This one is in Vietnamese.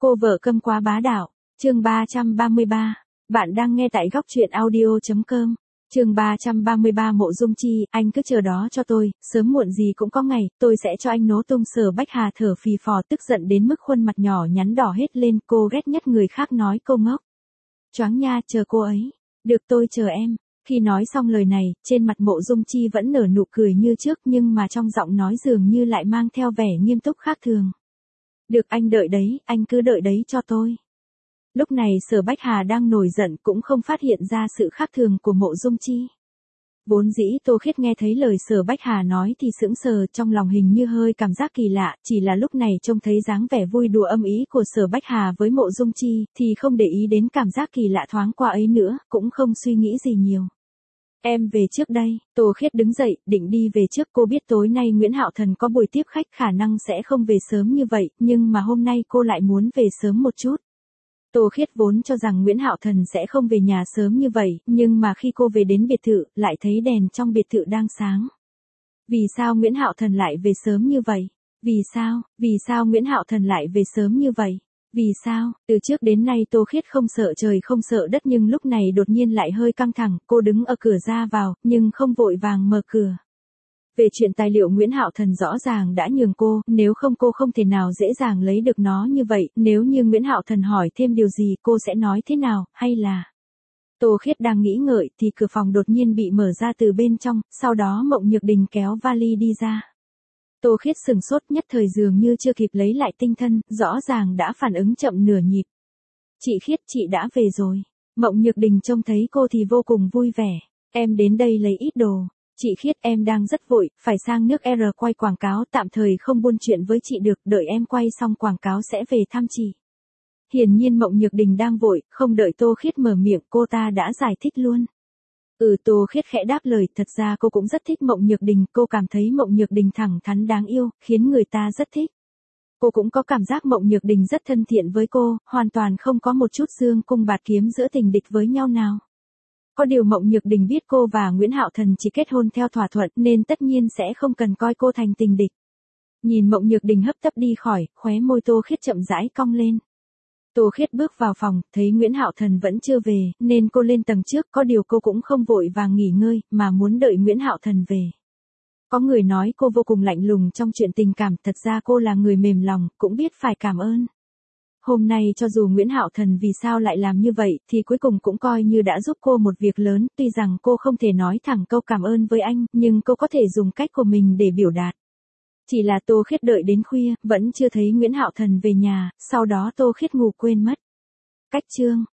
Cô vợ câm quá bá đạo, chương 333. Bạn đang nghe tại góc truyện audio.com. Chương 333 Mộ Dung Chi, anh cứ chờ đó cho tôi, sớm muộn gì cũng có ngày, tôi sẽ cho anh nổ tung. Sở Bách Hà thở phì phò tức giận đến mức khuôn mặt nhỏ nhắn đỏ hết lên, cô ghét nhất người khác nói câu ngốc. Choáng nha, chờ cô ấy. Được, tôi chờ em. Khi nói xong lời này, trên mặt Mộ Dung Chi vẫn nở nụ cười như trước, nhưng mà trong giọng nói dường như lại mang theo vẻ nghiêm túc khác thường. Được, anh đợi đấy, anh cứ đợi đấy cho tôi. Lúc này Sở Bách Hà đang nổi giận cũng không phát hiện ra sự khác thường của Mộ Dung Chi. Vốn dĩ Tô Khiết nghe thấy lời Sở Bách Hà nói thì sững sờ, trong lòng hình như hơi cảm giác kỳ lạ, chỉ là lúc này trông thấy dáng vẻ vui đùa âm ý của Sở Bách Hà với Mộ Dung Chi, thì không để ý đến cảm giác kỳ lạ thoáng qua ấy nữa, cũng không suy nghĩ gì nhiều. Em về trước đây. Tô Khiết đứng dậy, định đi về trước. Cô biết tối nay Nguyễn Hạo Thần có buổi tiếp khách, khả năng sẽ không về sớm như vậy, nhưng mà hôm nay cô lại muốn về sớm một chút. Tô Khiết vốn cho rằng Nguyễn Hạo Thần sẽ không về nhà sớm như vậy, nhưng mà khi cô về đến biệt thự, lại thấy đèn trong biệt thự đang sáng. Vì sao Nguyễn Hạo Thần lại về sớm như vậy? Vì sao Nguyễn Hạo Thần lại về sớm như vậy? Vì sao? Từ trước đến nay Tô Khiết không sợ trời không sợ đất, nhưng lúc này đột nhiên lại hơi căng thẳng. Cô đứng ở cửa ra vào, nhưng không vội vàng mở cửa. Về chuyện tài liệu Nguyễn Hạo Thần rõ ràng đã nhường cô, nếu không cô không thể nào dễ dàng lấy được nó như vậy. Nếu như Nguyễn Hạo Thần hỏi thêm điều gì, cô sẽ nói thế nào, hay là... Tô Khiết đang nghĩ ngợi thì cửa phòng đột nhiên bị mở ra từ bên trong, sau đó Mộng Nhược Đình kéo vali đi ra. Tô Khiết sừng sốt, nhất thời dường như chưa kịp lấy lại tinh thần, rõ ràng đã phản ứng chậm nửa nhịp. Chị Khiết, chị đã về rồi. Mộng Nhược Đình trông thấy cô thì vô cùng vui vẻ. Em đến đây lấy ít đồ. Chị Khiết, em đang rất vội, phải sang nước R quay quảng cáo, tạm thời không buôn chuyện với chị được, đợi em quay xong quảng cáo sẽ về thăm chị. Hiển nhiên Mộng Nhược Đình đang vội, không đợi Tô Khiết mở miệng, cô ta đã giải thích luôn. Tô Khiết khẽ đáp lời, thật ra cô cũng rất thích Mộng Nhược Đình, cô cảm thấy Mộng Nhược Đình thẳng thắn đáng yêu, khiến người ta rất thích. Cô cũng có cảm giác Mộng Nhược Đình rất thân thiện với cô, hoàn toàn không có một chút dương cung bạt kiếm giữa tình địch với nhau nào. Có điều Mộng Nhược Đình biết cô và Nguyễn Hạo Thần chỉ kết hôn theo thỏa thuận nên tất nhiên sẽ không cần coi cô thành tình địch. Nhìn Mộng Nhược Đình hấp tấp đi khỏi, khóe môi Tô Khiết chậm rãi cong lên. Tô Khiết bước vào phòng, thấy Nguyễn Hạo Thần vẫn chưa về, nên cô lên tầng trước, có điều cô cũng không vội vàng nghỉ ngơi, mà muốn đợi Nguyễn Hạo Thần về. Có người nói cô vô cùng lạnh lùng trong chuyện tình cảm, thật ra cô là người mềm lòng, cũng biết phải cảm ơn. Hôm nay cho dù Nguyễn Hạo Thần vì sao lại làm như vậy, thì cuối cùng cũng coi như đã giúp cô một việc lớn, tuy rằng cô không thể nói thẳng câu cảm ơn với anh, nhưng cô có thể dùng cách của mình để biểu đạt. Chỉ là Tô Khiết đợi đến khuya, vẫn chưa thấy Nguyễn Hạo Thần về nhà, sau đó Tô Khiết ngủ quên mất. Cách chương